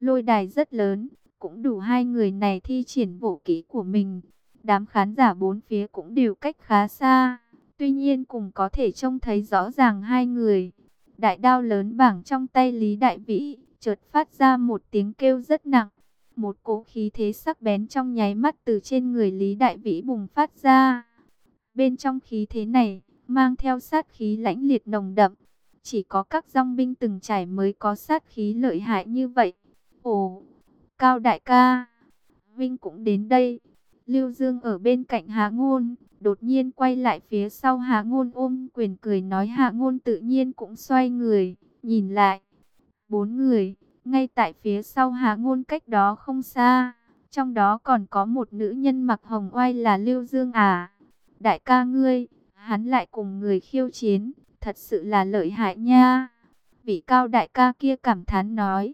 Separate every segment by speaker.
Speaker 1: Lôi đài rất lớn, cũng đủ hai người này thi triển vũ kỹ của mình. Đám khán giả bốn phía cũng đều cách khá xa, tuy nhiên cũng có thể trông thấy rõ ràng hai người. Đại đao lớn bảng trong tay Lý Đại Vĩ, chợt phát ra một tiếng kêu rất nặng. Một cỗ khí thế sắc bén trong nháy mắt từ trên người Lý Đại Vĩ bùng phát ra. Bên trong khí thế này, mang theo sát khí lãnh liệt nồng đậm. Chỉ có các dòng binh từng trải mới có sát khí lợi hại như vậy. Ồ, Cao đại ca, Vinh cũng đến đây. Lưu Dương ở bên cạnh Hạ Ngôn, đột nhiên quay lại phía sau Hạ Ngôn ôm quyền cười nói. Hạ Ngôn tự nhiên cũng xoay người, nhìn lại. Bốn người, ngay tại phía sau Hạ Ngôn cách đó không xa. Trong đó còn có một nữ nhân mặc hồng oai là Lưu Dương à. Đại ca ngươi, hắn lại cùng người khiêu chiến, thật sự là lợi hại nha. Vị Cao đại ca kia cảm thán nói.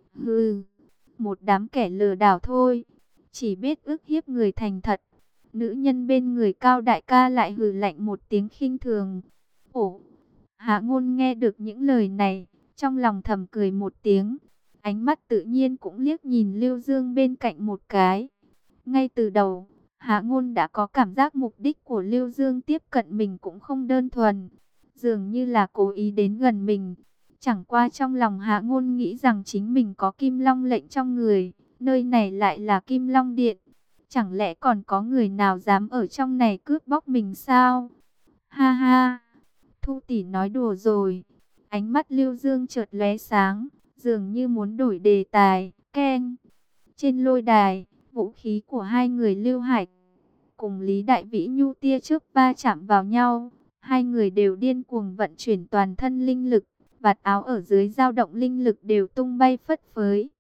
Speaker 1: Hừ, một đám kẻ lừa đảo thôi, chỉ biết ức hiếp người thành thật. Nữ nhân bên người Cao đại ca lại hừ lạnh một tiếng khinh thường. Ồ, Hạ Ngôn nghe được những lời này, trong lòng thầm cười một tiếng. Ánh mắt tự nhiên cũng liếc nhìn Lưu Dương bên cạnh một cái. Ngay từ đầu, Hạ Ngôn đã có cảm giác mục đích của Lưu Dương tiếp cận mình cũng không đơn thuần, dường như là cố ý đến gần mình. Chẳng qua trong lòng Hạ Ngôn nghĩ rằng chính mình có Kim Long lệnh trong người, nơi này lại là Kim Long Điện. Chẳng lẽ còn có người nào dám ở trong này cướp bóc mình sao? Ha ha, Thu tỷ nói đùa rồi. Ánh mắt Lưu Dương chợt lóe sáng, dường như muốn đổi đề tài. Keng. Trên lôi đài, vũ khí của hai người Lưu Hải cùng Lý Đại Vĩ nhu tia chớp va chạm vào nhau. Hai người đều điên cuồng vận chuyển toàn thân linh lực, vạt áo ở dưới dao động linh lực đều tung bay phất phới.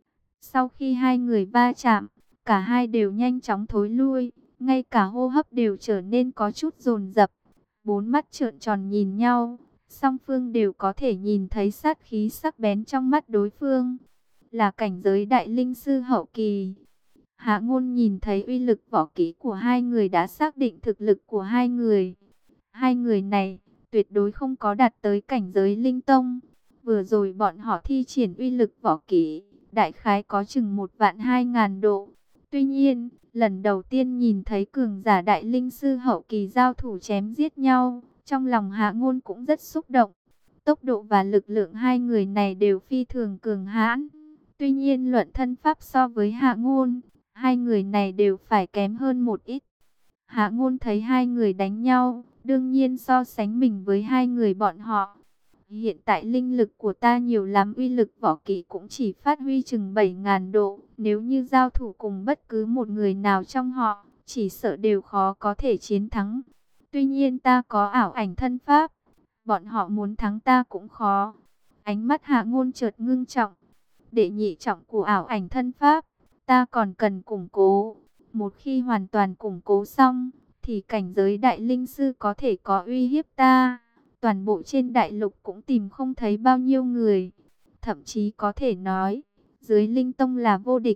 Speaker 1: Sau khi hai người va chạm, cả hai đều nhanh chóng thối lui, ngay cả hô hấp đều trở nên có chút dồn dập. Bốn mắt trợn tròn nhìn nhau, song phương đều có thể nhìn thấy sát khí sắc bén trong mắt đối phương. Là cảnh giới đại linh sư hậu kỳ. Hạ Ngôn nhìn thấy uy lực võ kỹ của hai người đã xác định thực lực của hai người. Hai người này tuyệt đối không có đạt tới cảnh giới linh tông. Vừa rồi bọn họ thi triển uy lực võ kỹ, đại khái có chừng 1.200.000 độ. Tuy nhiên, lần đầu tiên nhìn thấy cường giả đại linh sư hậu kỳ giao thủ chém giết nhau, trong lòng Hạ Ngôn cũng rất xúc động. Tốc độ và lực lượng hai người này đều phi thường cường hãn. Tuy nhiên luận thân pháp so với Hạ Ngôn, hai người này đều phải kém hơn một ít. Hạ Ngôn thấy hai người đánh nhau, đương nhiên so sánh mình với hai người bọn họ. Hiện tại linh lực của ta nhiều lắm, uy lực võ kỹ cũng chỉ phát huy chừng 7.000 độ. Nếu như giao thủ cùng bất cứ một người nào trong họ, chỉ sợ đều khó có thể chiến thắng. Tuy nhiên ta có ảo ảnh thân pháp, bọn họ muốn thắng ta cũng khó. Ánh mắt Hạ Ngôn chợt ngưng trọng. Đệ nhị trọng của ảo ảnh thân pháp, ta còn cần củng cố. Một khi hoàn toàn củng cố xong, thì cảnh giới đại linh sư có thể có uy hiếp ta. Toàn bộ trên đại lục cũng tìm không thấy bao nhiêu người. Thậm chí có thể nói, dưới linh tông là vô địch.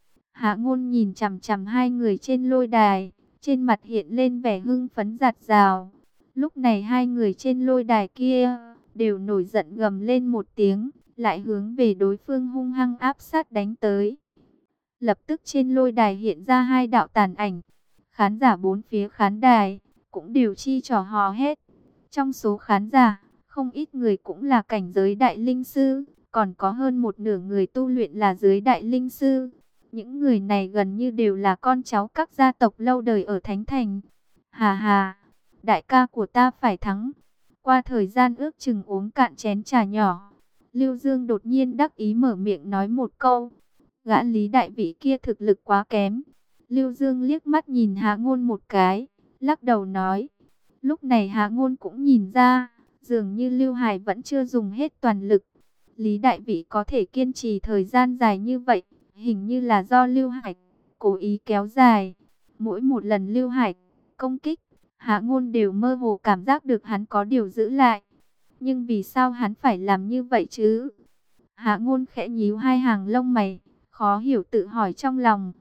Speaker 1: Hạ Ngôn nhìn chằm chằm hai người trên lôi đài, trên mặt hiện lên vẻ hưng phấn rạt rào. Lúc này hai người trên lôi đài kia đều nổi giận gầm lên một tiếng, lại hướng về đối phương hung hăng áp sát đánh tới. Lập tức trên lôi đài hiện ra hai đạo tàn ảnh. Khán giả bốn phía khán đài cũng đều chi trò hò hét. Trong số khán giả, không ít người cũng là cảnh giới đại linh sư, còn có hơn một nửa người tu luyện là dưới đại linh sư. Những người này gần như đều là con cháu các gia tộc lâu đời ở Thánh Thành. Hà hà, đại ca của ta phải thắng. Qua thời gian ước chừng uống cạn chén trà nhỏ, Lưu Dương đột nhiên đắc ý mở miệng nói một câu. Gã Lý Đại Vĩ kia thực lực quá kém. Lưu Dương liếc mắt nhìn Hạ Ngôn một cái, lắc đầu nói. Lúc này Hạ Ngôn cũng nhìn ra, dường như Lưu Hải vẫn chưa dùng hết toàn lực. Lý Đại Vĩ có thể kiên trì thời gian dài như vậy, hình như là do Lưu Hải cố ý kéo dài. Mỗi một lần Lưu Hải công kích, Hạ Ngôn đều mơ hồ cảm giác được hắn có điều giữ lại. Nhưng vì sao hắn phải làm như vậy chứ? Hạ Ngôn khẽ nhíu hai hàng lông mày, khó hiểu tự hỏi trong lòng.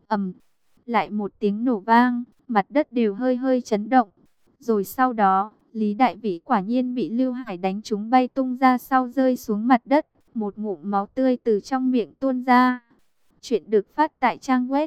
Speaker 1: Lại một tiếng nổ vang, mặt đất đều hơi hơi chấn động. Rồi sau đó, Lý Đại Vĩ quả nhiên bị Lưu Hải đánh trúng bay tung ra sau rơi xuống mặt đất. một ngụm máu tươi từ trong miệng tuôn ra. Chuyện được phát tại trang web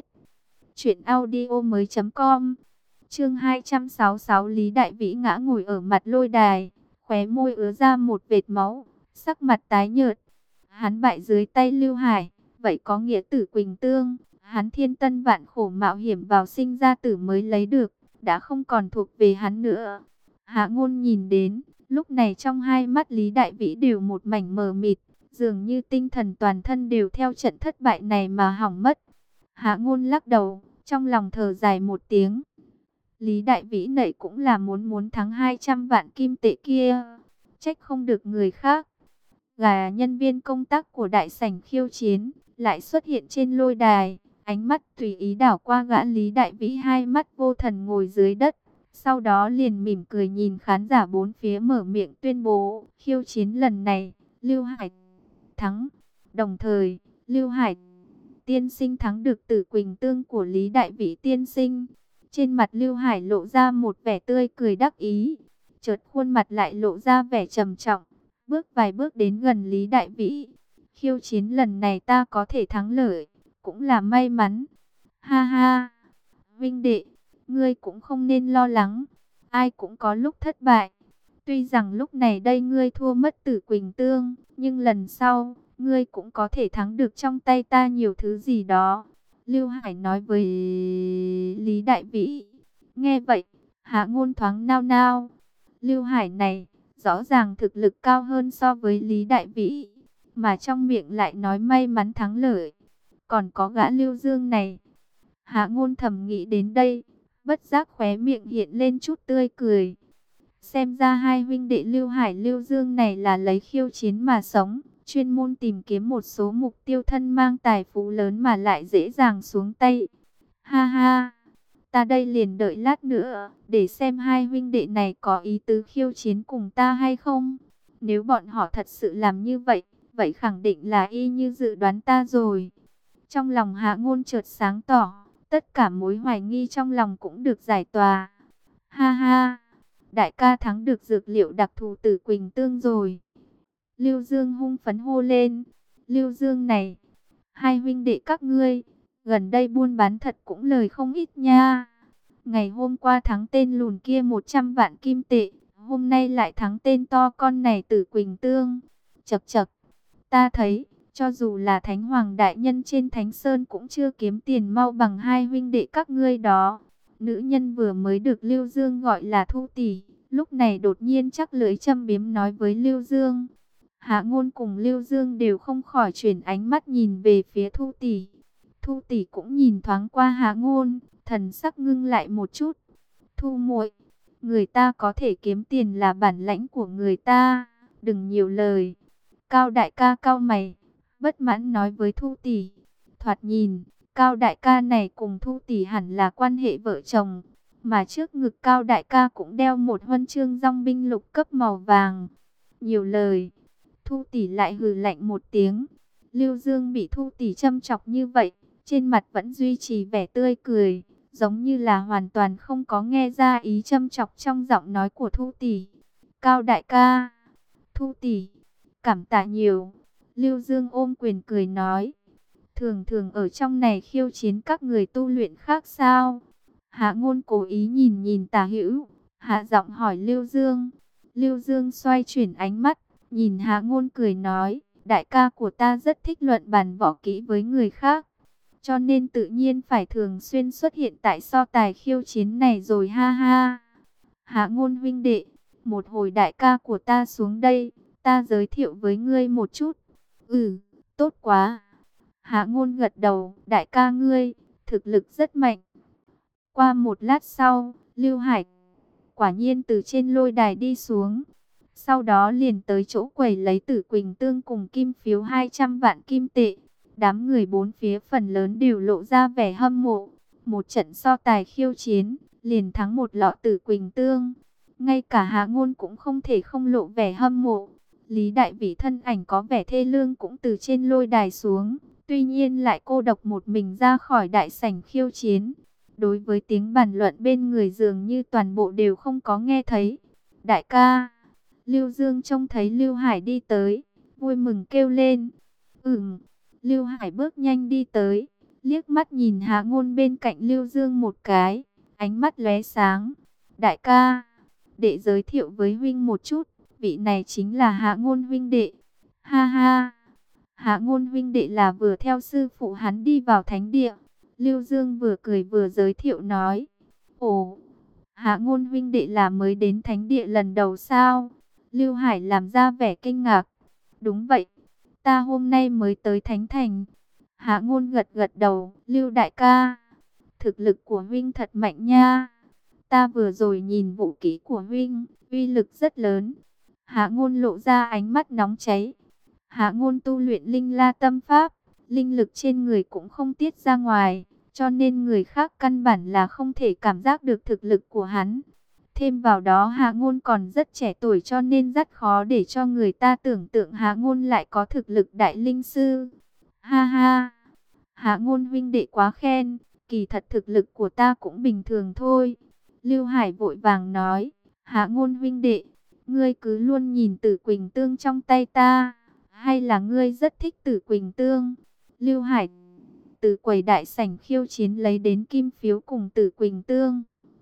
Speaker 1: truyệnaudiomoi.com. Chương 266, Lý Đại Vĩ ngã ngồi ở mặt lôi đài, khóe môi ứa ra một vệt máu, sắc mặt tái nhợt. Hắn bại dưới tay Lưu Hải, vậy có nghĩa Tử Quỳnh Tương, hắn thiên tân vạn khổ mạo hiểm vào sinh ra tử mới lấy được, đã không còn thuộc về hắn nữa. Hạ Ngôn nhìn đến, lúc này trong hai mắt Lý Đại Vĩ đều một mảnh mờ mịt, dường như tinh thần toàn thân đều theo trận thất bại này mà hỏng mất. Hạ Ngôn lắc đầu, trong lòng thở dài một tiếng. Lý Đại Vĩ nảy cũng là muốn thắng 200 vạn kim tệ kia, trách không được người khác. Gà nhân viên công tác của đại sảnh khiêu chiến lại xuất hiện trên lôi đài, ánh mắt tùy ý đảo qua gã Lý Đại Vĩ, hai mắt vô thần ngồi dưới đất. Sau đó liền mỉm cười nhìn khán giả bốn phía, mở miệng tuyên bố khiêu chiến lần này Lưu Hải thắng. Đồng thời, Lưu Hải tiên sinh thắng được Tử Quỳnh Tương của Lý Đại Vĩ tiên sinh. Trên mặt Lưu Hải lộ ra một vẻ tươi cười đắc ý, chợt khuôn mặt lại lộ ra vẻ trầm trọng, bước vài bước đến gần Lý Đại Vĩ. Khiêu chiến lần này ta có thể thắng lợi, cũng là may mắn. Ha ha, Vinh đệ, ngươi cũng không nên lo lắng, ai cũng có lúc thất bại. Tuy rằng lúc này đây ngươi thua mất Tử Quỳnh Tương, nhưng lần sau, ngươi cũng có thể thắng được trong tay ta nhiều thứ gì đó. Lưu Hải nói với Lý Đại Vĩ. Nghe vậy, Hạ Ngôn thoáng nao nao. Lưu Hải này, rõ ràng thực lực cao hơn so với Lý Đại Vĩ, mà trong miệng lại nói may mắn thắng lợi. Còn có gã Lưu Dương này. Hạ Ngôn thầm nghĩ đến đây, bất giác khóe miệng hiện lên chút tươi cười. Xem ra hai huynh đệ Lưu Hải Lưu Dương này là lấy khiêu chiến mà sống, chuyên môn tìm kiếm một số mục tiêu thân mang tài phú lớn mà lại dễ dàng xuống tay. Ha ha, ta đây liền đợi lát nữa, để xem hai huynh đệ này có ý tứ khiêu chiến cùng ta hay không. Nếu bọn họ thật sự làm như vậy, vậy khẳng định là y như dự đoán ta rồi. Trong lòng Hạ Ngôn chợt sáng tỏ, tất cả mối hoài nghi trong lòng cũng được giải tỏa. Ha ha, đại ca thắng được dược liệu đặc thù Tử Quỳnh Tương rồi. Lưu Dương hung phấn hô lên. Lưu Dương này, hai huynh đệ các ngươi, gần đây buôn bán thật cũng lời không ít nha. Ngày hôm qua thắng tên lùn kia 100 vạn kim tệ, hôm nay lại thắng tên to con này Tử Quỳnh Tương. Chậc chậc, ta thấy, cho dù là Thánh Hoàng Đại Nhân trên Thánh Sơn cũng chưa kiếm tiền mau bằng hai huynh đệ các ngươi đó. Nữ nhân vừa mới được Lưu Dương gọi là Thu tỷ, lúc này đột nhiên chắc lưỡi châm biếm nói với Lưu Dương. Hạ Ngôn cùng Lưu Dương đều không khỏi chuyển ánh mắt nhìn về phía Thu tỷ. Thu tỷ cũng nhìn thoáng qua Hạ Ngôn, thần sắc ngưng lại một chút. Thu muội, người ta có thể kiếm tiền là bản lãnh của người ta, đừng nhiều lời. Cao đại ca cau mày, bất mãn nói với Thu tỷ. Thoạt nhìn, Cao đại ca này cùng Thu tỷ hẳn là quan hệ vợ chồng, mà trước ngực Cao đại ca cũng đeo một huân chương dong binh lục cấp màu vàng. Nhiều lời. Thu tỷ lại hừ lạnh một tiếng. Lưu Dương bị Thu tỷ châm chọc như vậy, trên mặt vẫn duy trì vẻ tươi cười, giống như là hoàn toàn không có nghe ra ý châm chọc trong giọng nói của Thu tỷ. Cao đại ca, Thu tỷ, cảm tạ nhiều. Lưu Dương ôm quyền cười nói. Thường thường ở trong này khiêu chiến các người tu luyện khác sao? Hạ Ngôn cố ý nhìn nhìn Tả Hữu, hạ giọng hỏi Lưu Dương. Lưu Dương xoay chuyển ánh mắt, nhìn Hạ Ngôn cười nói, đại ca của ta rất thích luận bàn võ kỹ với người khác, cho nên tự nhiên phải thường xuyên xuất hiện tại so tài khiêu chiến này rồi ha ha. Hạ Ngôn huynh đệ, một hồi đại ca của ta xuống đây, ta giới thiệu với ngươi một chút. Ừ, tốt quá. Hạ Ngôn gật đầu, đại ca ngươi, thực lực rất mạnh. Qua một lát sau, Lưu Hải quả nhiên từ trên lôi đài đi xuống. Sau đó liền tới chỗ quầy lấy Tử Quỳnh Tương cùng kim phiếu 200 vạn kim tệ. Đám người bốn phía phần lớn đều lộ ra vẻ hâm mộ. Một trận so tài khiêu chiến, liền thắng một lọ Tử Quỳnh Tương. Ngay cả Hạ Ngôn cũng không thể không lộ vẻ hâm mộ. Lý Đại Vĩ thân ảnh có vẻ thê lương cũng từ trên lôi đài xuống. Tuy nhiên lại cô độc một mình ra khỏi đại sảnh khiêu chiến. Đối với tiếng bàn luận bên người dường như toàn bộ đều không có nghe thấy. Đại ca, Lưu Dương trông thấy Lưu Hải đi tới, vui mừng kêu lên. Lưu Hải bước nhanh đi tới, liếc mắt nhìn Hạ Ngôn bên cạnh Lưu Dương một cái, ánh mắt lóe sáng. Đại ca, đệ giới thiệu với huynh một chút, vị này chính là Hạ Ngôn huynh đệ. Ha ha, Hạ Ngôn huynh đệ là vừa theo sư phụ hắn đi vào thánh địa. Lưu Dương vừa cười vừa giới thiệu nói. Ồ, Hạ Ngôn huynh đệ là mới đến thánh địa lần đầu sao? Lưu Hải làm ra vẻ kinh ngạc. Đúng vậy, ta hôm nay mới tới thánh thành. Hạ Ngôn gật gật đầu. Lưu đại ca, thực lực của huynh thật mạnh nha. Ta vừa rồi nhìn vũ kỹ của huynh, uy lực rất lớn. Hạ Ngôn lộ ra ánh mắt nóng cháy. Hạ Ngôn tu luyện linh la tâm pháp, linh lực trên người cũng không tiết ra ngoài, cho nên người khác căn bản là không thể cảm giác được thực lực của hắn. Thêm vào đó Hạ Ngôn còn rất trẻ tuổi cho nên rất khó để cho người ta tưởng tượng Hạ Ngôn lại có thực lực đại linh sư. Ha ha, Hạ Ngôn huynh đệ quá khen, kỳ thật thực lực của ta cũng bình thường thôi. Lưu Hải vội vàng nói, Hạ Ngôn huynh đệ, ngươi cứ luôn nhìn Tử Quỳnh Tương trong tay ta, hay là ngươi rất thích Tử Quỳnh Tương? Lưu Hải từ quầy đại sảnh khiêu chiến lấy đến kim phiếu cùng Tử Quỳnh Tương.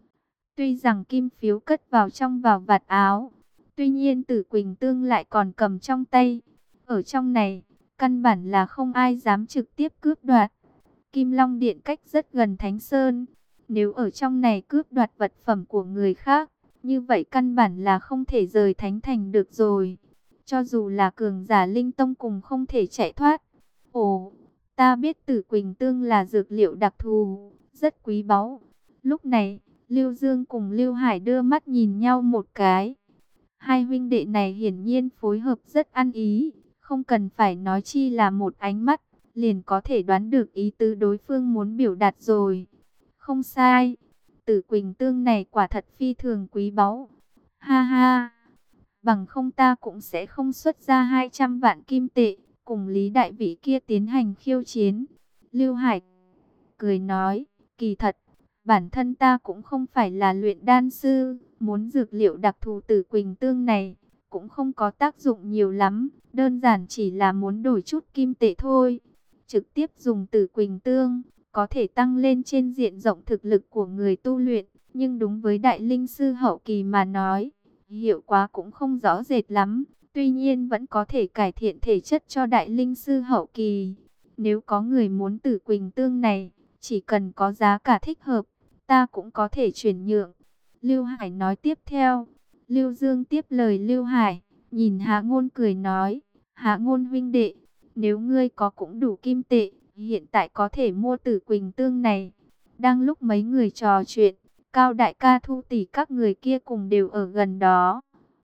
Speaker 1: Tuy rằng kim phiếu cất vào trong vạt áo, tuy nhiên Tử Quỳnh Tương lại còn cầm trong tay. Ở trong này, căn bản là không ai dám trực tiếp cướp đoạt. Kim Long Điện cách rất gần Thánh Sơn. Nếu ở trong này cướp đoạt vật phẩm của người khác, như vậy căn bản là không thể rời Thánh Thành được rồi. Cho dù là cường giả linh tông cùng không thể chạy thoát. Ồ, ta biết Tử Quỳnh Tương là dược liệu đặc thù, rất quý báu. Lúc này, Lưu Dương cùng Lưu Hải đưa mắt nhìn nhau một cái. Hai huynh đệ này hiển nhiên phối hợp rất ăn ý, không cần phải nói chi là một ánh mắt, liền có thể đoán được ý tứ đối phương muốn biểu đạt rồi. Không sai, Tử Quỳnh Tương này quả thật phi thường quý báu. Ha ha, bằng không ta cũng sẽ không xuất ra 200 vạn kim tệ, cùng Lý Đại Vĩ kia tiến hành khiêu chiến. Lưu Hải cười nói, kỳ thật, bản thân ta cũng không phải là luyện đan sư, muốn dược liệu đặc thù Tử Quỳnh Tương này, cũng không có tác dụng nhiều lắm, đơn giản chỉ là muốn đổi chút kim tệ thôi. Trực tiếp dùng Tử Quỳnh Tương, có thể tăng lên trên diện rộng thực lực của người tu luyện, nhưng đúng với đại linh sư hậu kỳ mà nói, hiệu quả cũng không rõ rệt lắm, tuy nhiên vẫn có thể cải thiện thể chất cho đại linh sư hậu kỳ. Nếu có người muốn Tử Quỳnh Tương này, chỉ cần có giá cả thích hợp, ta cũng có thể chuyển nhượng. Lưu Hải nói tiếp theo. Lưu Dương tiếp lời Lưu Hải, nhìn Hạ Ngôn cười nói, Hạ Ngôn huynh đệ, nếu ngươi có cũng đủ kim tệ, hiện tại có thể mua Tử Quỳnh Tương này. Đang lúc mấy người trò chuyện, Cao đại ca Thu tỷ các người kia cùng đều ở gần đó.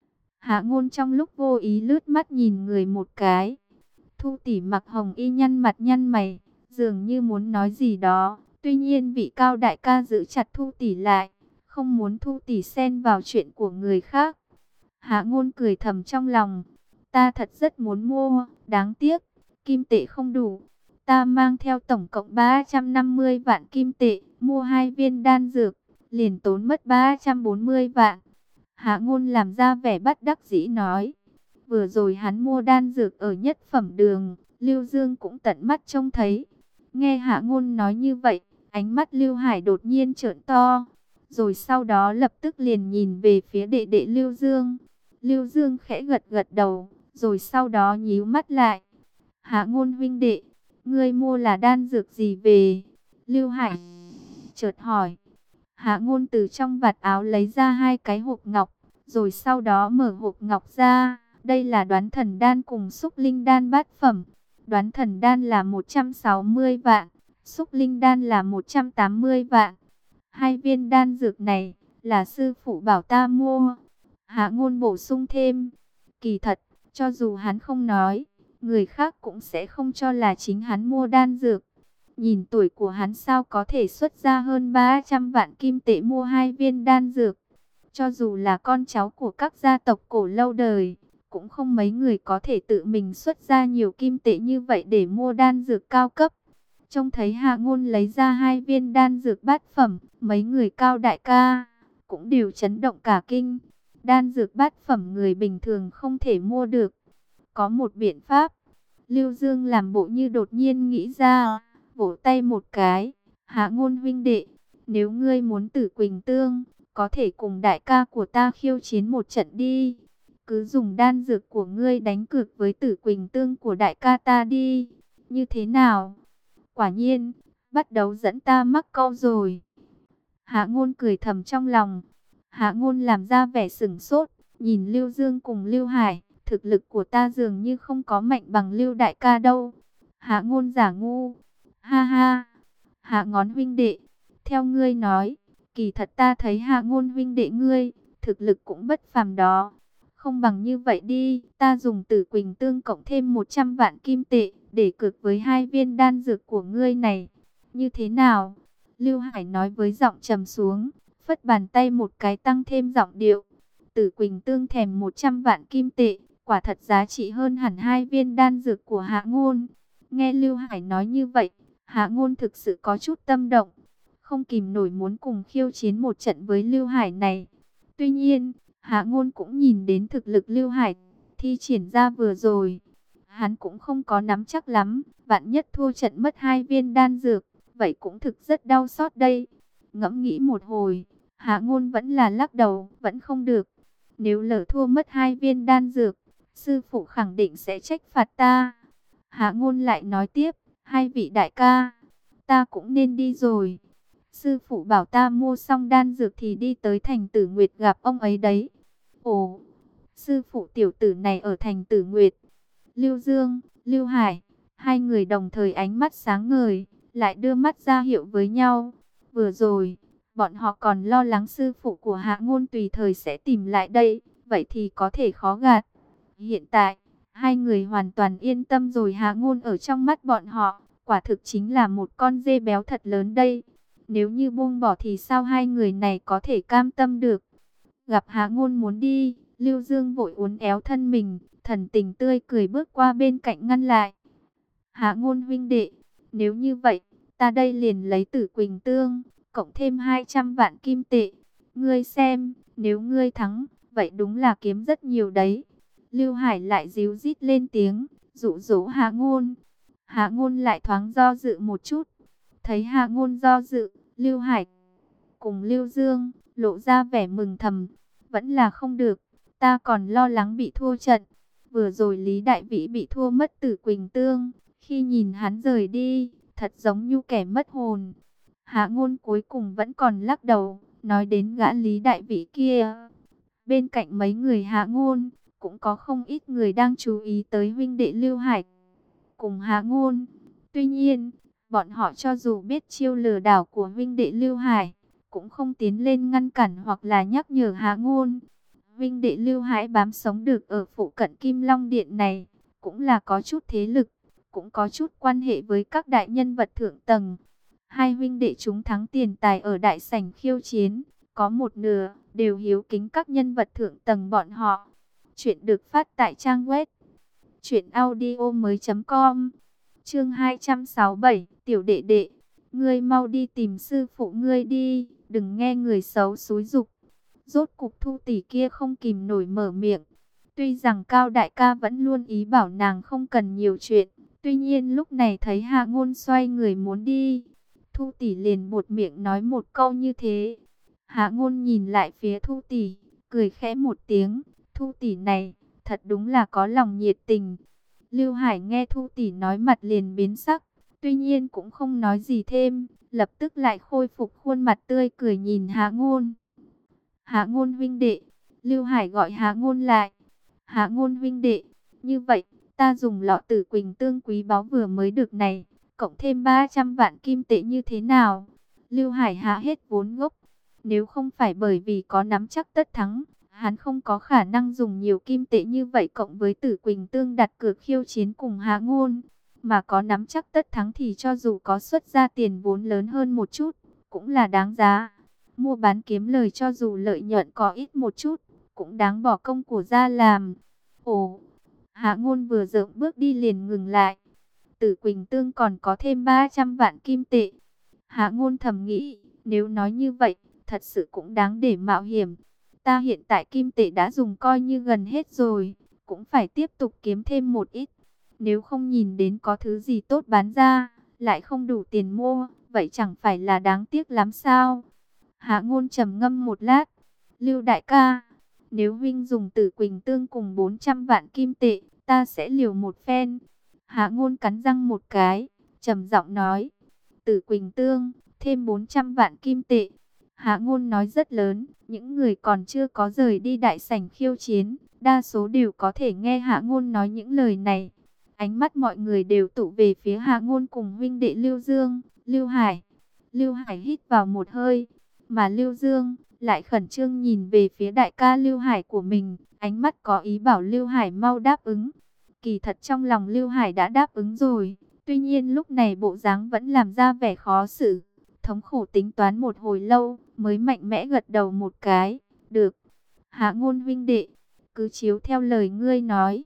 Speaker 1: Hạ Ngôn trong lúc vô ý lướt mắt nhìn người một cái. Thu tỷ mặc hồng y nhăn mặt nhăn mày, dường như muốn nói gì đó. Tuy nhiên vị Cao đại ca giữ chặt Thu tỷ lại, không muốn Thu tỷ xen vào chuyện của người khác. Hạ Ngôn cười thầm trong lòng, ta thật rất muốn mua, đáng tiếc, kim tệ không đủ. Ta mang theo tổng cộng 350 vạn kim tệ, mua 2 viên đan dược, liền tốn mất 340 vạn. Hạ Ngôn làm ra vẻ bất đắc dĩ nói, vừa rồi hắn mua đan dược ở Nhất Phẩm Đường, Lưu Dương cũng tận mắt trông thấy. Nghe Hạ Ngôn nói như vậy, ánh mắt Lưu Hải đột nhiên trợn to, rồi sau đó lập tức liền nhìn về phía đệ đệ Lưu Dương. Lưu Dương khẽ gật gật đầu, rồi sau đó nhíu mắt lại. Hạ Ngôn huynh đệ, ngươi mua là đan dược gì về? Lưu Hải chợt hỏi. Hạ Ngôn từ trong vạt áo lấy ra 2 cái hộp ngọc, rồi sau đó mở hộp ngọc ra. Đây là Đoán Thần Đan cùng Xúc Linh Đan bát phẩm. Đoán Thần Đan là 160 vạn, Xúc Linh Đan là 180 vạn. 2 viên đan dược này là sư phụ bảo ta mua. Hạ Ngôn bổ sung thêm. Kỳ thật, cho dù hắn không nói, người khác cũng sẽ không cho là chính hắn mua đan dược. Nhìn tuổi của hắn sao có thể xuất ra hơn 300 vạn kim tệ mua 2 viên đan dược. Cho dù là con cháu của các gia tộc cổ lâu đời, cũng không mấy người có thể tự mình xuất ra nhiều kim tệ như vậy để mua đan dược cao cấp. Trông thấy Hạ Ngôn lấy ra 2 viên đan dược bát phẩm, mấy người Cao đại ca cũng đều chấn động cả kinh. Đan dược bát phẩm người bình thường không thể mua được. có một biện pháp. Lưu Dương làm bộ như đột nhiên nghĩ ra, vỗ tay một cái. Hạ Ngôn huynh đệ, nếu ngươi muốn Tử Quỳnh Tương, có thể cùng đại ca của ta khiêu chiến một trận đi. Cứ dùng đan dược của ngươi đánh cược với Tử Quỳnh Tương của đại ca ta đi. Như thế nào? Quả nhiên, bắt đầu dẫn ta mắc câu rồi. Hạ Ngôn cười thầm trong lòng. Hạ Ngôn làm ra vẻ sửng sốt, nhìn Lưu Dương cùng Lưu Hải. Thực lực của ta dường như không có mạnh bằng Lưu đại ca đâu. Hạ Ngôn giả ngu. Ha ha. Hạ Ngón huynh đệ, theo ngươi nói, kỳ thật ta thấy Hạ Ngôn huynh đệ ngươi, thực lực cũng bất phàm đó. Không bằng như vậy đi, ta dùng Tử Quỳnh Tương cộng thêm 100 vạn kim tệ, để cược với 2 viên đan dược của ngươi này. Như thế nào? Lưu Hải nói với giọng trầm xuống, phất bàn tay một cái tăng thêm giọng điệu. Tử Quỳnh Tương thèm 100 vạn kim tệ, quả thật giá trị hơn hẳn 2 viên đan dược của Hạ Ngôn. Nghe Lưu Hải nói như vậy, Hạ Ngôn thực sự có chút tâm động, không kìm nổi muốn cùng khiêu chiến một trận với Lưu Hải này. Tuy nhiên, Hạ Ngôn cũng nhìn đến thực lực Lưu Hải thi triển ra vừa rồi. Hắn cũng không có nắm chắc lắm, vạn nhất thua trận mất 2 viên đan dược, vậy cũng thực rất đau xót đây. Ngẫm nghĩ một hồi, Hạ Ngôn vẫn là lắc đầu, vẫn không được. Nếu lỡ thua mất 2 viên đan dược, sư phụ khẳng định sẽ trách phạt ta. Hạ Ngôn lại nói tiếp, 2 vị đại ca, ta cũng nên đi rồi. Sư phụ bảo ta mua xong đan dược thì đi tới thành Tử Nguyệt gặp ông ấy đấy. Ồ, sư phụ tiểu tử này ở thành Tử Nguyệt. Lưu Dương, Lưu Hải, hai người đồng thời ánh mắt sáng ngời, lại đưa mắt ra hiệu với nhau. Vừa rồi, bọn họ còn lo lắng sư phụ của Hạ Ngôn tùy thời sẽ tìm lại đây, vậy thì có thể khó gạt. Hiện tại, hai người hoàn toàn yên tâm rồi. Hạ Ngôn ở trong mắt bọn họ, quả thực chính là một con dê béo thật lớn đây. Nếu như buông bỏ thì sao hai người này có thể cam tâm được? Gặp Hạ Ngôn muốn đi, Lưu Dương vội uốn éo thân mình, thần tình tươi cười bước qua bên cạnh ngăn lại. Hạ Ngôn huynh đệ, nếu như vậy, ta đây liền lấy Tử Quỳnh Tương, cộng thêm 200 vạn kim tệ. Ngươi xem, nếu ngươi thắng, vậy đúng là kiếm rất nhiều đấy. Lưu Hải lại díu dít lên tiếng, dụ dỗ Hạ Ngôn. Hạ Ngôn lại thoáng do dự một chút. Thấy Hạ Ngôn do dự, Lưu Hải cùng Lưu Dương lộ ra vẻ mừng thầm. Vẫn là không được, ta còn lo lắng bị thua trận. Vừa rồi Lý Đại Vĩ bị thua mất Tử Quỳnh Tương, khi nhìn hắn rời đi, thật giống như kẻ mất hồn. Hạ Ngôn cuối cùng vẫn còn lắc đầu, nói đến gã Lý Đại Vĩ kia. Bên cạnh mấy người Hạ Ngôn, cũng có không ít người đang chú ý tới huynh đệ Lưu Hải cùng Hạ Ngôn. Tuy nhiên, bọn họ cho dù biết chiêu lừa đảo của huynh đệ Lưu Hải, cũng không tiến lên ngăn cản hoặc là nhắc nhở Hạ Ngôn. Huynh đệ Lưu Hải bám sống được ở phụ cận Kim Long Điện này, cũng là có chút thế lực, cũng có chút quan hệ với các đại nhân vật thượng tầng. Hai huynh đệ chúng thắng tiền tài ở đại sảnh khiêu chiến, có một nửa đều hiếu kính các nhân vật thượng tầng bọn họ. Chuyện được phát tại trang web truyệnaudiomoi.com. Chương 267, tiểu đệ đệ, ngươi mau đi tìm sư phụ ngươi đi, đừng nghe người xấu xúi giục. Rốt cục Thu tỷ kia không kìm nổi mở miệng. Tuy rằng Cao đại ca vẫn luôn ý bảo nàng không cần nhiều chuyện, tuy nhiên lúc này thấy Hạ Ngôn xoay người muốn đi, Thu tỷ liền buột miệng nói một câu như thế. Hạ Ngôn nhìn lại phía Thu tỷ, cười khẽ một tiếng, Thu tỷ này, thật đúng là có lòng nhiệt tình. Lưu Hải nghe Thu tỷ nói mặt liền biến sắc, tuy nhiên cũng không nói gì thêm, lập tức lại khôi phục khuôn mặt tươi cười nhìn Hạ Ngôn. Hạ Ngôn huynh đệ, Lưu Hải gọi Hạ Ngôn lại. Hạ Ngôn huynh đệ, như vậy, ta dùng lọ Tử Quỳnh Tương quý báu vừa mới được này, cộng thêm 300 vạn kim tệ như thế nào? Lưu Hải hạ hết vốn gốc, nếu không phải bởi vì có nắm chắc tất thắng, hắn không có khả năng dùng nhiều kim tệ như vậy cộng với Tử Quỳnh Tương đặt cược khiêu chiến cùng Hạ Ngôn. Mà có nắm chắc tất thắng thì cho dù có xuất ra tiền vốn lớn hơn một chút, cũng là đáng giá. Mua bán kiếm lời cho dù lợi nhuận có ít một chút, cũng đáng bỏ công của ra làm. Ồ, Hạ Ngôn vừa dượng bước đi liền ngừng lại. Tử Quỳnh Tương còn có thêm 300 vạn kim tệ. Hạ Ngôn thầm nghĩ, nếu nói như vậy, thật sự cũng đáng để mạo hiểm. Ta hiện tại kim tệ đã dùng coi như gần hết rồi, cũng phải tiếp tục kiếm thêm một ít. Nếu không nhìn đến có thứ gì tốt bán ra, lại không đủ tiền mua, vậy chẳng phải là đáng tiếc lắm sao? Hạ Ngôn trầm ngâm một lát. Lưu đại ca, nếu huynh dùng Tử Quỳnh Tương cùng 400 vạn kim tệ, ta sẽ liều một phen. Hạ Ngôn cắn răng một cái, trầm giọng nói. Tử Quỳnh Tương, thêm 400 vạn kim tệ. Hạ Ngôn nói rất lớn, những người còn chưa có rời đi đại sảnh khiêu chiến, đa số đều có thể nghe Hạ Ngôn nói những lời này. Ánh mắt mọi người đều tụ về phía Hạ Ngôn cùng huynh đệ Lưu Dương, Lưu Hải. Lưu Hải hít vào một hơi, mà Lưu Dương lại khẩn trương nhìn về phía đại ca Lưu Hải của mình, ánh mắt có ý bảo Lưu Hải mau đáp ứng. Kỳ thật trong lòng Lưu Hải đã đáp ứng rồi, tuy nhiên lúc này bộ dáng vẫn làm ra vẻ khó xử, thống khổ tính toán một hồi lâu, mới mạnh mẽ gật đầu một cái. Được, Hạ Ngôn huynh đệ, cứ chiếu theo lời ngươi nói.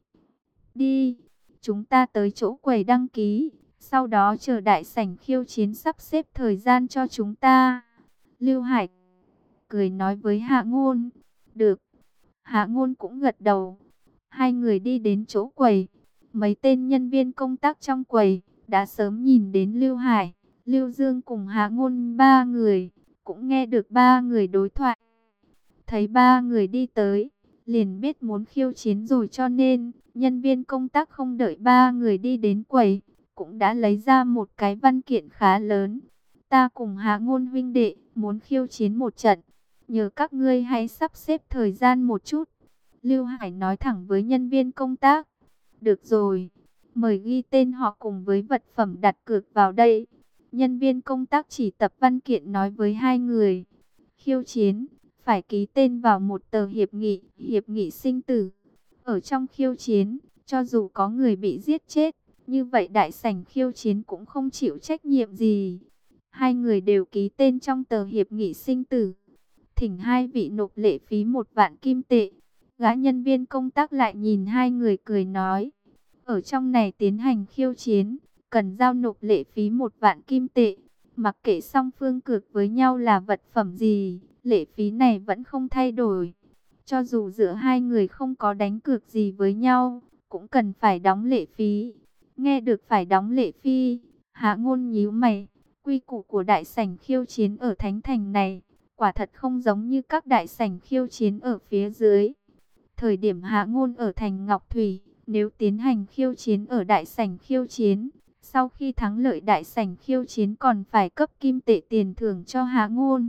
Speaker 1: Đi, chúng ta tới chỗ quầy đăng ký, sau đó chờ đại sảnh khiêu chiến sắp xếp thời gian cho chúng ta. Lưu Hải cười nói với Hạ Ngôn. Được. Hạ Ngôn cũng gật đầu. Hai người đi đến chỗ quầy. Mấy tên nhân viên công tác trong quầy đã sớm nhìn đến Lưu Hải, Lưu Dương cùng Hạ Ngôn ba người, cũng nghe được ba người đối thoại. Thấy ba người đi tới, liền biết muốn khiêu chiến rồi, cho nên nhân viên công tác không đợi ba người đi đến quầy, cũng đã lấy ra một cái văn kiện khá lớn. Ta cùng Hạ Ngôn huynh đệ muốn khiêu chiến một trận, nhờ các ngươi hãy sắp xếp thời gian một chút. Lưu Hải nói thẳng với nhân viên công tác. Được rồi, mời ghi tên họ cùng với vật phẩm đặt cược vào đây. Nhân viên công tác chỉ tập văn kiện nói với hai người. Khiêu chiến, phải ký tên vào một tờ hiệp nghị sinh tử. Ở trong khiêu chiến, cho dù có người bị giết chết, như vậy đại sảnh khiêu chiến cũng không chịu trách nhiệm gì. Hai người đều ký tên trong tờ hiệp nghị sinh tử. Thỉnh hai vị nộp lệ phí 1 vạn kim tệ. Gã nhân viên công tác lại nhìn hai người cười nói. Ở trong này tiến hành khiêu chiến, cần giao nộp lệ phí 1 vạn kim tệ. Mặc kệ song phương cược với nhau là vật phẩm gì, lệ phí này vẫn không thay đổi. Cho dù giữa hai người không có đánh cược gì với nhau, cũng cần phải đóng lệ phí. Nghe được phải đóng lệ phí, Hạ Ngôn nhíu mày. Quy củ của đại sảnh khiêu chiến ở Thánh Thành này, quả thật không giống như các đại sảnh khiêu chiến ở phía dưới. Thời điểm Hạ Ngôn ở thành Ngọc Thủy, nếu tiến hành khiêu chiến ở đại sảnh khiêu chiến, sau khi thắng lợi đại sảnh khiêu chiến còn phải cấp kim tệ tiền thưởng cho Hạ Ngôn.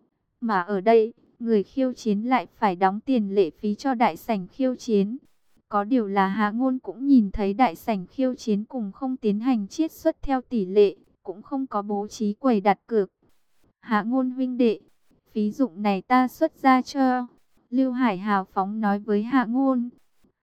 Speaker 1: Mà ở đây, người khiêu chiến lại phải đóng tiền lệ phí cho đại sảnh khiêu chiến. Có điều là Hạ Ngôn cũng nhìn thấy đại sảnh khiêu chiến cùng không tiến hành chiết xuất theo tỷ lệ, cũng không có bố trí quầy đặt cược. Hạ Ngôn huynh đệ, phí dụng này ta xuất ra cho. Lưu Hải hào phóng nói với Hạ Ngôn.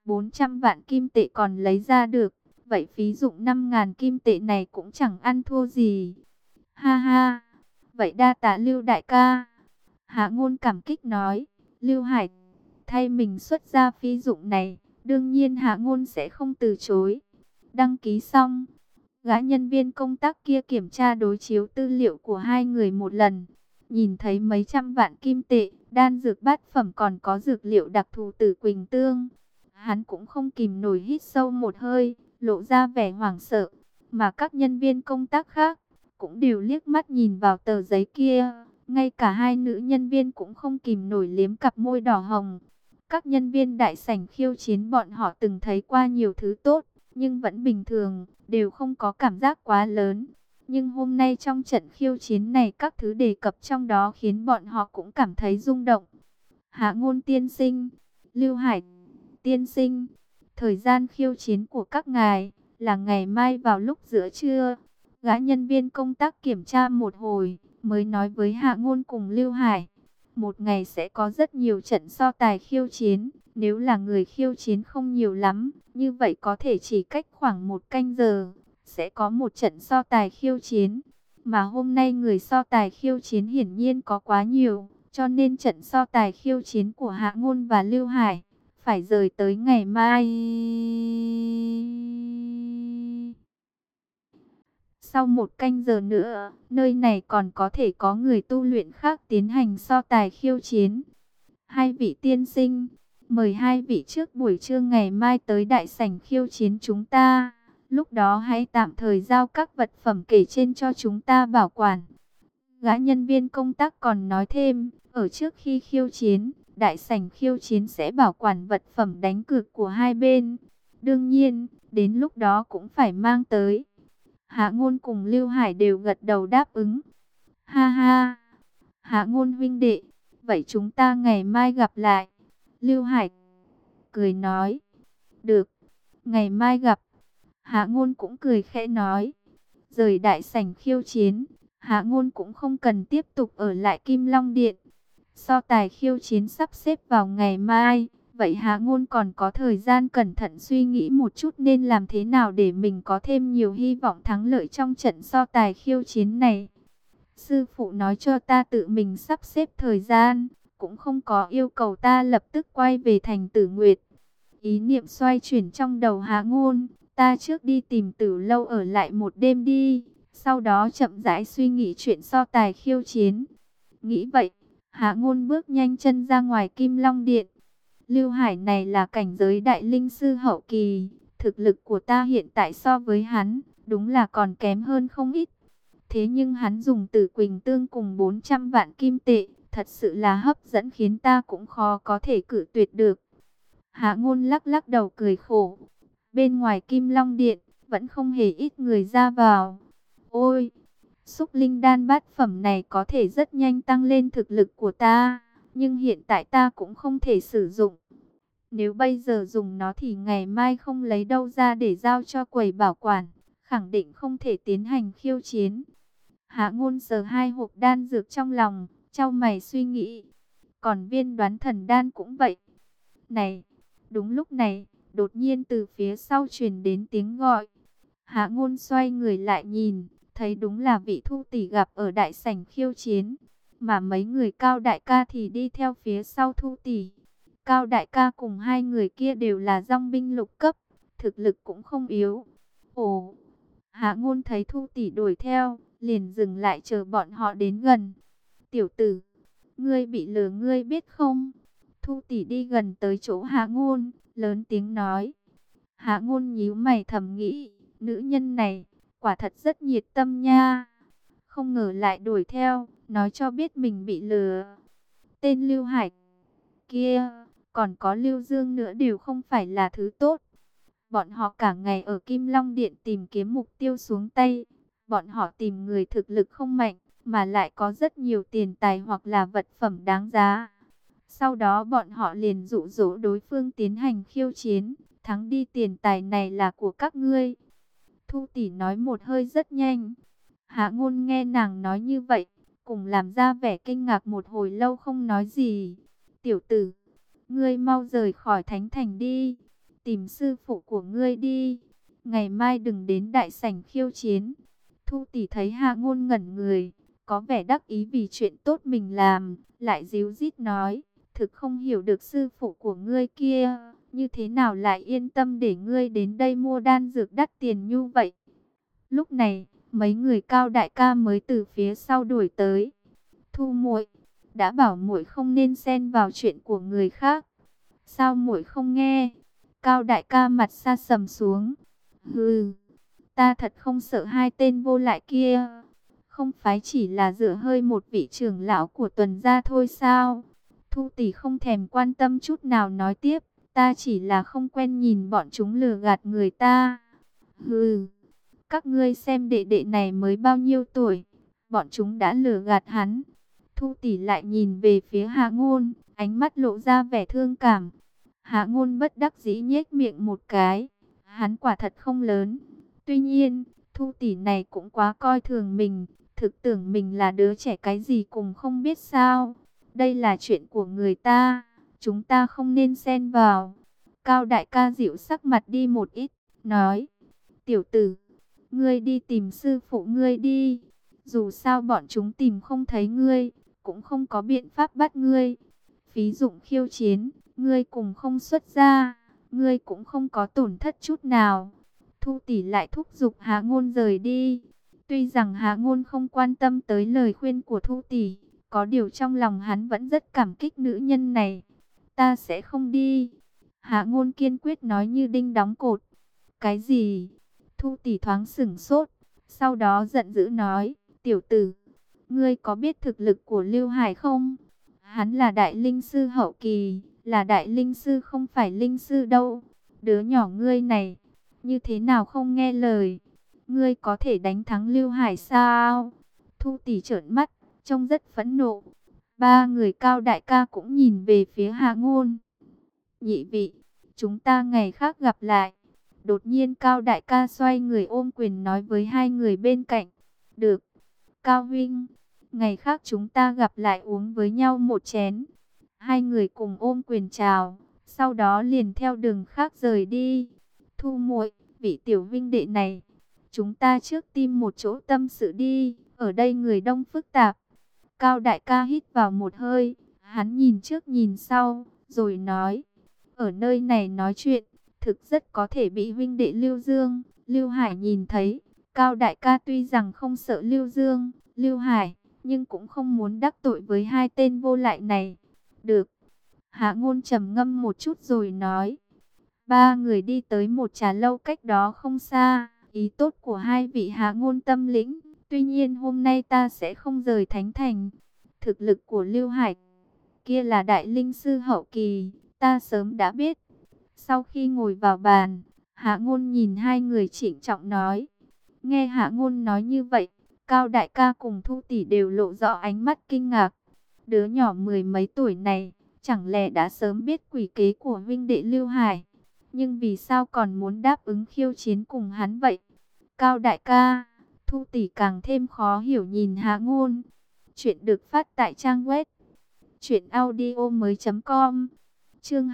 Speaker 1: 400 vạn kim tệ còn lấy ra được, vậy phí dụng 5.000 kim tệ này cũng chẳng ăn thua gì. Ha ha, vậy đa tạ Lưu đại ca. Hạ Ngôn cảm kích nói. Lưu Hải thay mình xuất ra phí dụng này, đương nhiên Hạ Ngôn sẽ không từ chối. Đăng ký xong, gã nhân viên công tác kia kiểm tra đối chiếu tư liệu của hai người một lần. Nhìn thấy mấy trăm vạn kim tệ, đan dược bát phẩm còn có dược liệu đặc thù Tử Quỳnh Tương. Hắn cũng không kìm nổi hít sâu một hơi, lộ ra vẻ hoảng sợ. Mà các nhân viên công tác khác cũng đều liếc mắt nhìn vào tờ giấy kia. Ngay cả hai nữ nhân viên cũng không kìm nổi liếm cặp môi đỏ hồng. Các nhân viên đại sảnh khiêu chiến bọn họ từng thấy qua nhiều thứ tốt, nhưng vẫn bình thường, đều không có cảm giác quá lớn. Nhưng hôm nay trong trận khiêu chiến này, các thứ đề cập trong đó khiến bọn họ cũng cảm thấy rung động. Hạ Ngôn tiên sinh, Lưu Hải tiên sinh, thời gian khiêu chiến của các ngài là ngày mai vào lúc giữa trưa. Gã nhân viên công tác kiểm tra một hồi, mới nói với Hạ Ngôn cùng Lưu Hải. Một ngày sẽ có rất nhiều trận so tài khiêu chiến. Nếu là người khiêu chiến không nhiều lắm, như vậy có thể chỉ cách khoảng 1 canh giờ sẽ có một trận so tài khiêu chiến. Mà hôm nay người so tài khiêu chiến hiển nhiên có quá nhiều, cho nên trận so tài khiêu chiến của Hạ Ngôn và Lưu Hải phải rời tới ngày mai. Sau 1 canh giờ nữa, nơi này còn có thể có người tu luyện khác tiến hành so tài khiêu chiến. Hai vị tiên sinh, Mời hai vị trước buổi trưa ngày mai tới đại sảnh khiêu chiến chúng ta. Lúc đó hãy tạm thời giao các vật phẩm kể trên cho chúng ta bảo quản. Gã nhân viên công tác còn nói thêm, ở trước khi khiêu chiến, đại sảnh khiêu chiến sẽ bảo quản vật phẩm đánh cược của hai bên. Đương nhiên, đến lúc đó cũng phải mang tới. Hạ Ngôn cùng Lưu Hải đều gật đầu đáp ứng. Ha ha, Hạ Ngôn huynh đệ, vậy chúng ta ngày mai gặp lại. Lưu Hải cười nói, được, ngày mai gặp. Hạ Ngôn cũng cười khẽ nói, rời đại sảnh khiêu chiến, Hạ Ngôn cũng không cần tiếp tục ở lại Kim Long Điện. So tài khiêu chiến sắp xếp vào ngày mai, vậy Hạ Ngôn còn có thời gian cẩn thận suy nghĩ một chút nên làm thế nào để mình có thêm nhiều hy vọng thắng lợi trong trận so tài khiêu chiến này. Sư phụ nói cho ta tự mình sắp xếp thời gian, cũng không có yêu cầu ta lập tức quay về thành Tử Nguyệt. Ý niệm xoay chuyển trong đầu Hạ Ngôn, ta trước đi tìm Tử Lâu ở lại một đêm đi, sau đó chậm rãi suy nghĩ chuyện so tài khiêu chiến. Nghĩ vậy, Hạ Ngôn bước nhanh chân ra ngoài Kim Long Điện. Lưu Hải này là cảnh giới đại linh sư hậu kỳ, thực lực của ta hiện tại so với hắn, đúng là còn kém hơn không ít. Thế nhưng hắn dùng Tử Quỳnh Tương cùng 400 vạn kim tệ, thật sự là hấp dẫn khiến ta cũng khó có thể cự tuyệt được. Hạ Ngôn lắc lắc đầu cười khổ. Bên ngoài Kim Long Điện, vẫn không hề ít người ra vào. Ôi, xúc linh đan bát phẩm này có thể rất nhanh tăng lên thực lực của ta, nhưng hiện tại ta cũng không thể sử dụng. Nếu bây giờ dùng nó thì ngày mai không lấy đâu ra để giao cho quầy bảo quản, khẳng định không thể tiến hành khiêu chiến. Hạ Ngôn sờ hai hộp đan dược trong lòng, chau mày suy nghĩ. Còn viên Đoán Thần đan cũng vậy. Này, đúng lúc này, đột nhiên từ phía sau truyền đến tiếng gọi. Hạ Ngôn xoay người lại nhìn, thấy đúng là vị Thu tỷ gặp ở đại sảnh khiêu chiến, mà mấy người Cao đại ca thì đi theo phía sau Thu tỷ. Cao đại ca cùng hai người kia đều là dòng binh lục cấp, thực lực cũng không yếu. Ồ, Hạ Ngôn thấy Thu tỷ đuổi theo, liền dừng lại chờ bọn họ đến gần. Tiểu tử, ngươi bị lừa ngươi biết không? Thu tỷ đi gần tới chỗ Hạ Ngôn, lớn tiếng nói. Hạ Ngôn nhíu mày thầm nghĩ, nữ nhân này, quả thật rất nhiệt tâm nha. Không ngờ lại đuổi theo, nói cho biết mình bị lừa. Tên Lưu Hải kia, còn có Lưu Dương nữa đều không phải là thứ tốt. Bọn họ cả ngày ở Kim Long Điện tìm kiếm mục tiêu xuống tay. Bọn họ tìm người thực lực không mạnh, mà lại có rất nhiều tiền tài hoặc là vật phẩm đáng giá. Sau đó bọn họ liền dụ dỗ đối phương tiến hành khiêu chiến. Thắng đi tiền tài này là của các ngươi. Thu tỷ nói một hơi rất nhanh. Hạ Ngôn nghe nàng nói như vậy, cùng làm ra vẻ kinh ngạc một hồi lâu không nói gì. Tiểu tử, ngươi mau rời khỏi Thánh Thành đi. Tìm sư phụ của ngươi đi. Ngày mai đừng đến đại sảnh khiêu chiến. Thu tỷ thấy Hạ Ngôn ngẩn người, có vẻ đắc ý vì chuyện tốt mình làm, lại díu dít nói, thực không hiểu được sư phụ của ngươi kia, như thế nào lại yên tâm để ngươi đến đây mua đan dược đắt tiền như vậy. Lúc này, mấy người Cao đại ca mới từ phía sau đuổi tới. Thu muội, đã bảo muội không nên xen vào chuyện của người khác. Sao muội không nghe? Cao đại ca mặt sa sầm xuống. Hừ, ta thật không sợ hai tên vô lại kia. Không phải chỉ là dựa hơi một vị trưởng lão của Tuần gia thôi sao? Thu tỷ không thèm quan tâm chút nào nói tiếp. Ta chỉ là không quen nhìn bọn chúng lừa gạt người ta. Hừ, các ngươi xem đệ đệ này mới bao nhiêu tuổi. Bọn chúng đã lừa gạt hắn. Thu tỷ lại nhìn về phía Hạ Ngôn, ánh mắt lộ ra vẻ thương cảm. Hạ Ngôn bất đắc dĩ nhếch miệng một cái. Hắn quả thật không lớn. Tuy nhiên, Thu tỷ này cũng quá coi thường mình. Thực tưởng mình là đứa trẻ cái gì cũng không biết sao. Đây là chuyện của người ta. Chúng ta không nên xen vào. Cao đại ca dịu sắc mặt đi một ít. Nói. Tiểu tử, ngươi đi tìm sư phụ ngươi đi. Dù sao bọn chúng tìm không thấy ngươi, cũng không có biện pháp bắt ngươi. Phí dụng khiêu chiến, ngươi cùng không xuất ra, ngươi cũng không có tổn thất chút nào. Thu tỷ lại thúc giục Hạ Ngôn rời đi. Tuy rằng Hạ Ngôn không quan tâm tới lời khuyên của Thu tỷ, có điều trong lòng hắn vẫn rất cảm kích nữ nhân này. ta sẽ không đi. Hạ Ngôn kiên quyết nói như đinh đóng cột. Cái gì? Thu Tỷ thoáng sửng sốt, sau đó giận dữ nói, tiểu tử, ngươi có biết thực lực của Lưu Hải không? Hắn là đại linh sư hậu kỳ, là đại linh sư không phải linh sư đâu. Đứa nhỏ ngươi này, như thế nào không nghe lời? Ngươi có thể đánh thắng Lưu Hải sao? Thu Tỷ trợn mắt, trông rất phẫn nộ. Ba người Cao đại ca cũng nhìn về phía Hạ Ngôn. Nhị vị, chúng ta ngày khác gặp lại. Đột nhiên Cao đại ca xoay người ôm quyền nói với hai người bên cạnh. Được, Cao huynh, ngày khác chúng ta gặp lại uống với nhau một chén. Hai người cùng ôm quyền chào, sau đó liền theo đường khác rời đi. Thu muội, vị tiểu vinh đệ này, chúng ta trước tìm một chỗ tâm sự đi, ở đây người đông phức tạp. Cao đại ca hít vào một hơi, hắn nhìn trước nhìn sau, rồi nói, ở nơi này nói chuyện, thực rất có thể bị huynh đệ Lưu Dương, Lưu Hải nhìn thấy. Cao đại ca tuy rằng không sợ Lưu Dương, Lưu Hải, nhưng cũng không muốn đắc tội với hai tên vô lại này. Được. Hạ Ngôn trầm ngâm một chút rồi nói. Ba người đi tới một trà lâu cách đó không xa. Ý tốt của hai vị Hạ Ngôn tâm lĩnh. Tuy nhiên hôm nay ta sẽ không rời Thánh Thành. Thực lực của Lưu Hải kia là đại linh sư hậu kỳ, ta sớm đã biết. Sau khi ngồi vào bàn, Hạ Ngôn nhìn hai người trịnh trọng nói. Nghe Hạ Ngôn nói như vậy, Cao đại ca cùng Thu Tỷ đều lộ rõ ánh mắt kinh ngạc. Đứa nhỏ mười mấy tuổi này, chẳng lẽ đã sớm biết quỷ kế của huynh đệ Lưu Hải, nhưng vì sao còn muốn đáp ứng khiêu chiến cùng hắn vậy? Cao đại ca, Thu Tỷ càng thêm khó hiểu nhìn Hạ Ngôn. Chuyện được phát tại trang web truyệnaudiomoi.com. Chương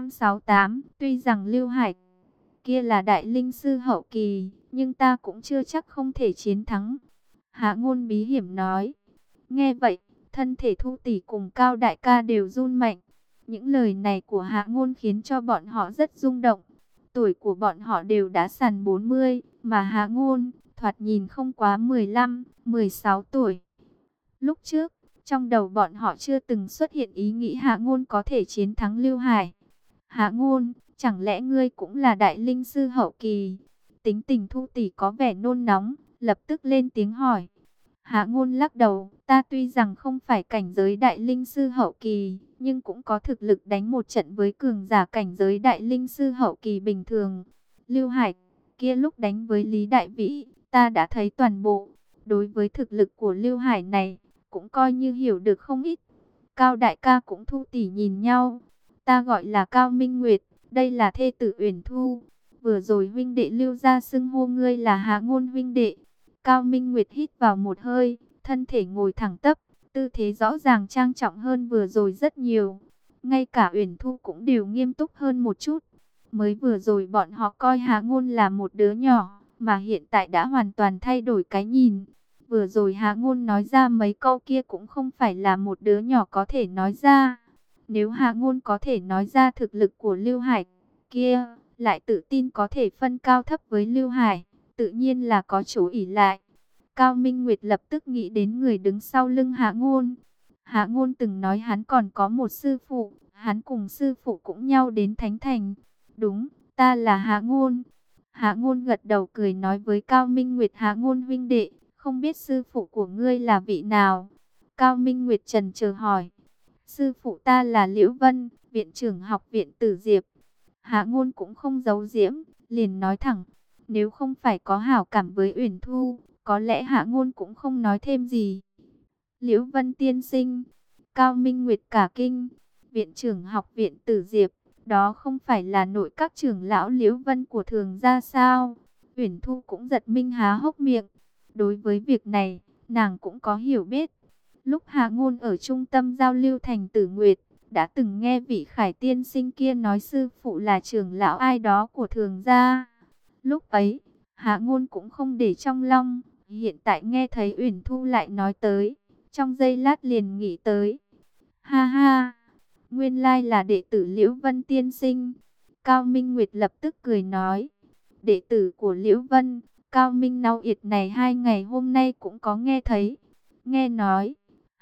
Speaker 1: 268, tuy rằng Lưu Hải kia là đại linh sư hậu kỳ, nhưng ta cũng chưa chắc không thể chiến thắng. Hạ Ngôn bí hiểm nói. Nghe vậy, thân thể Thu Tỷ cùng Cao đại ca đều run mạnh. Những lời này của Hạ Ngôn khiến cho bọn họ rất rung động. Tuổi của bọn họ đều đã sàn 40, mà Hạ Ngôn thoạt nhìn không quá 15, 16 tuổi. Lúc trước, trong đầu bọn họ chưa từng xuất hiện ý nghĩ Hạ Ngôn có thể chiến thắng Lưu Hải. Hạ Ngôn, chẳng lẽ ngươi cũng là đại linh sư hậu kỳ? Tính tình Thu Tỷ có vẻ nôn nóng, lập tức lên tiếng hỏi. Hạ Ngôn lắc đầu, ta tuy rằng không phải cảnh giới đại linh sư hậu kỳ, nhưng cũng có thực lực đánh một trận với cường giả cảnh giới đại linh sư hậu kỳ bình thường. Lưu Hải kia lúc đánh với Lý Đại Vĩ, ta đã thấy toàn bộ. Đối với thực lực của Lưu Hải này, cũng coi như hiểu được không ít. Cao đại ca cũng Thu Tỷ nhìn nhau. Ta gọi là Cao Minh Nguyệt, đây là thê tử Uyển Thu. Vừa rồi huynh đệ Lưu gia xưng hô ngươi là Hạ Ngôn huynh đệ. Cao Minh Nguyệt hít vào một hơi, thân thể ngồi thẳng tắp, tư thế rõ ràng trang trọng hơn vừa rồi rất nhiều. Ngay cả Uyển Thu cũng đều nghiêm túc hơn một chút. Mới vừa rồi bọn họ coi Hạ Ngôn là một đứa nhỏ, mà hiện tại đã hoàn toàn thay đổi cái nhìn. Vừa rồi Hạ Ngôn nói ra mấy câu kia cũng không phải là một đứa nhỏ có thể nói ra. Nếu Hạ Ngôn có thể nói ra thực lực của Lưu Hải kia, lại tự tin có thể phân cao thấp với Lưu Hải, tự nhiên là có chỗ ỷ lại. Cao Minh Nguyệt lập tức nghĩ đến người đứng sau lưng Hạ Ngôn. Hạ Ngôn từng nói hắn còn có một sư phụ, hắn cùng sư phụ cũng nhau đến Thánh Thành. Đúng, ta là Hạ Ngôn. Hạ Ngôn gật đầu cười nói với Cao Minh Nguyệt, Hạ Ngôn huynh đệ, không biết sư phụ của ngươi là vị nào? Cao Minh Nguyệt chần chờ hỏi. Sư phụ ta là Liễu Vân, viện trưởng học viện Tử Diệp. Hạ Ngôn cũng không giấu giếm, liền nói thẳng. Nếu không phải có hảo cảm với Uyển Thu, có lẽ Hạ Ngôn cũng không nói thêm gì. Liễu Vân tiên sinh. Cao Minh Nguyệt cả kinh. Viện trưởng học viện Tử Diệp, đó không phải là nội các trưởng lão Liễu Vân của Thường gia sao? Uyển Thu cũng giật mình há hốc miệng. Đối với việc này, nàng cũng có hiểu biết. Lúc Hạ Ngôn ở trung tâm giao lưu thành Tử Nguyệt, đã từng nghe vị Khải tiên sinh kia nói sư phụ là trưởng lão ai đó của Thường gia. Lúc ấy, Hạ Ngôn cũng không để trong lòng, hiện tại nghe thấy Uyển Thu lại nói tới, trong giây lát liền nghĩ tới. Ha ha, nguyên lai là đệ tử Liễu Vân tiên sinh. Cao Minh Nguyệt lập tức cười nói, đệ tử của Liễu Vân, Cao Minh Nau Yệt này 2 ngày hôm nay cũng có nghe thấy. Nghe nói,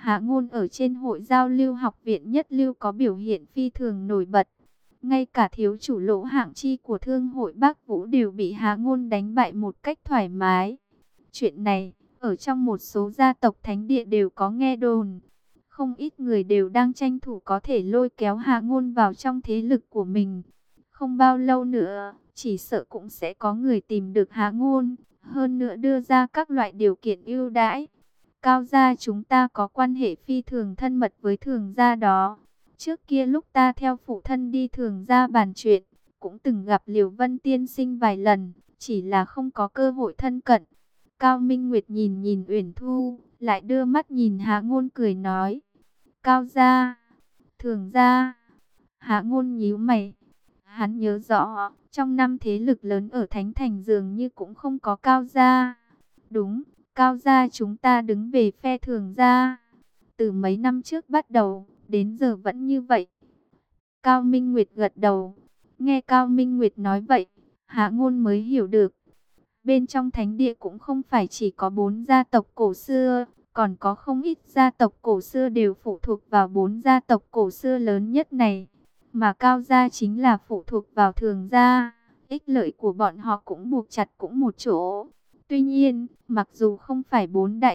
Speaker 1: Hạ Ngôn ở trên hội giao lưu học viện nhất lưu có biểu hiện phi thường nổi bật. Ngay cả thiếu chủ Lỗ Hạng Chi của Thương hội Bắc Vũ đều bị Hạ Ngôn đánh bại một cách thoải mái. Chuyện này, ở trong một số gia tộc thánh địa đều có nghe đồn. Không ít người đều đang tranh thủ có thể lôi kéo Hạ Ngôn vào trong thế lực của mình. Không bao lâu nữa, chỉ sợ cũng sẽ có người tìm được Hạ Ngôn, hơn nữa đưa ra các loại điều kiện ưu đãi. Cao gia chúng ta có quan hệ phi thường thân mật với Thường gia đó. Trước kia lúc ta theo phụ thân đi Thường gia bàn chuyện, cũng từng gặp Liễu Vân tiên sinh vài lần, chỉ là không có cơ hội thân cận. Cao Minh Nguyệt nhìn nhìn Uyển Thu, lại đưa mắt nhìn Hạ Ngôn cười nói: Cao gia, Thường gia. Hạ Ngôn nhíu mày. Hắn nhớ rõ, trong năm thế lực lớn ở Thánh Thành dường như cũng không có Cao gia. Đúng, Cao gia chúng ta đứng về phe Thường gia. Từ mấy năm trước bắt đầu, đến giờ vẫn như vậy. Cao Minh Nguyệt gật đầu. Nghe Cao Minh Nguyệt nói vậy, Hạ Ngôn mới hiểu được. Bên trong thánh địa cũng không phải chỉ có 4 gia tộc cổ xưa, còn có không ít gia tộc cổ xưa đều phụ thuộc vào 4 gia tộc cổ xưa lớn nhất này. Mà Cao gia chính là phụ thuộc vào Thường gia, ích lợi của bọn họ cũng buộc chặt cũng một chỗ. Tuy nhiên, mặc dù không phải 4 đại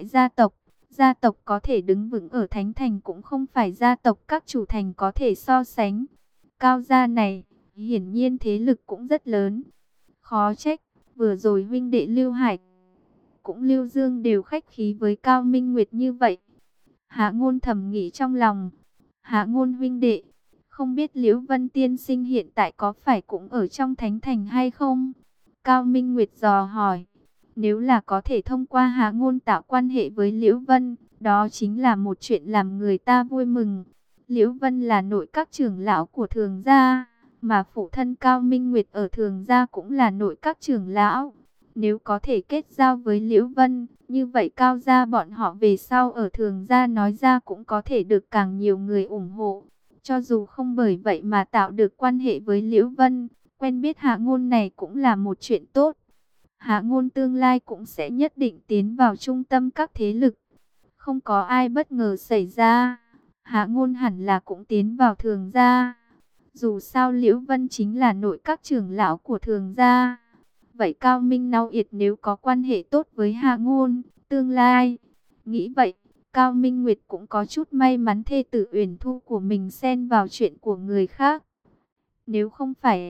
Speaker 1: gia tộc có thể đứng vững ở Thánh Thành cũng không phải gia tộc các chủ thành có thể so sánh. Cao gia này, hiển nhiên thế lực cũng rất lớn. Khó trách, vừa rồi huynh đệ Lưu Hải cũng Lưu Dương đều khách khí với Cao Minh Nguyệt như vậy. Hạ Ngôn thầm nghĩ trong lòng. Hạ Ngôn huynh đệ, không biết Liễu Vân tiên sinh hiện tại có phải cũng ở trong Thánh Thành hay không? Cao Minh Nguyệt dò hỏi. Nếu là có thể thông qua Hạ Ngôn tạo quan hệ với Liễu Vân, đó chính là một chuyện làm người ta vui mừng. Liễu Vân là nội các trưởng lão của Thường gia, mà phụ thân Cao Minh Nguyệt ở Thường gia cũng là nội các trưởng lão. Nếu có thể kết giao với Liễu Vân, như vậy Cao gia bọn họ về sau ở Thường gia nói ra cũng có thể được càng nhiều người ủng hộ. Cho dù không bởi vậy mà tạo được quan hệ với Liễu Vân, quen biết Hạ Ngôn này cũng là một chuyện tốt. Hạ Ngôn tương lai cũng sẽ nhất định tiến vào trung tâm các thế lực. Không có ai bất ngờ xảy ra, Hạ Ngôn hẳn là cũng tiến vào Thường gia. Dù sao Liễu Vân chính là nội các trưởng lão của Thường gia. Vậy Cao Minh Nau Yệt nếu có quan hệ tốt với Hạ Ngôn, tương lai, nghĩ vậy, Cao Minh Nguyệt cũng có chút may mắn thê tử Uyển Thu của mình xen vào chuyện của người khác. Nếu không phải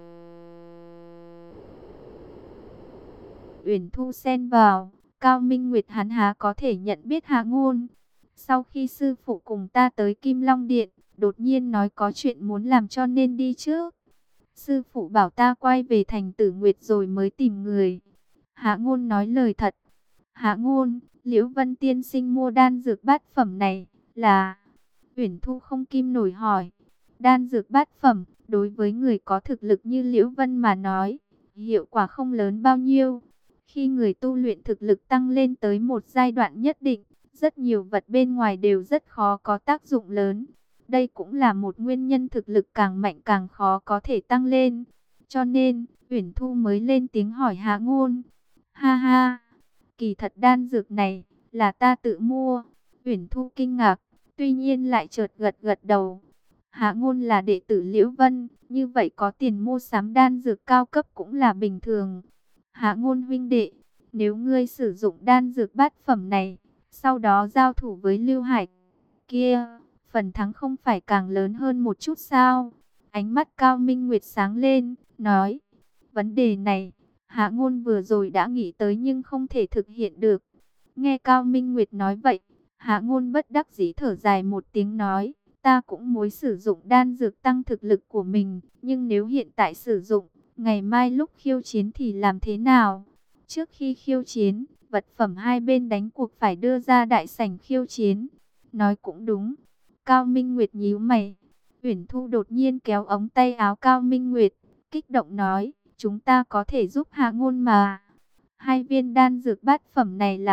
Speaker 1: Uyển Thu xen vào, Cao Minh Nguyệt hắn há có thể nhận biết Hạ Ngôn. Sau khi sư phụ cùng ta tới Kim Long Điện, đột nhiên nói có chuyện muốn làm cho nên đi trước. Sư phụ bảo ta quay về thành Tử Nguyệt rồi mới tìm người. Hạ Ngôn nói lời thật. Hạ Ngôn, Liễu Vân tiên sinh mua đan dược bát phẩm này là... Uyển Thu không kim nổi hỏi. Đan dược bát phẩm, đối với người có thực lực như Liễu Vân mà nói, hiệu quả không lớn bao nhiêu. Khi người tu luyện thực lực tăng lên tới một giai đoạn nhất định, rất nhiều vật bên ngoài đều rất khó có tác dụng lớn. Đây cũng là một nguyên nhân thực lực càng mạnh càng khó có thể tăng lên. Cho nên, Uyển Thu mới lên tiếng hỏi Hạ Ngôn. Ha ha, kỳ thật đan dược này là ta tự mua. Uyển Thu kinh ngạc, tuy nhiên lại chợt gật gật đầu. Hạ Ngôn là đệ tử Liễu Vân, như vậy có tiền mua sắm đan dược cao cấp cũng là bình thường. Hạ Ngôn huynh đệ, nếu ngươi sử dụng đan dược bát phẩm này, sau đó giao thủ với Lưu Hải kia, phần thắng không phải càng lớn hơn một chút sao? Ánh mắt Cao Minh Nguyệt sáng lên, nói, vấn đề này, Hạ Ngôn vừa rồi đã nghĩ tới nhưng không thể thực hiện được. Nghe Cao Minh Nguyệt nói vậy, Hạ Ngôn bất đắc dĩ thở dài một tiếng nói, ta cũng muốn sử dụng đan dược tăng thực lực của mình, nhưng nếu hiện tại sử dụng, ngày mai lúc khiêu chiến thì làm thế nào? Trước khi khiêu chiến, vật phẩm hai bên đánh cuộc phải đưa ra đại sảnh khiêu chiến. Nói cũng đúng. Cao Minh Nguyệt nhíu mày. Uyển Thu đột nhiên kéo ống tay áo Cao Minh Nguyệt, kích động nói, chúng ta có thể giúp Hạ Ngôn mà. Hai viên đan dược bát phẩm này là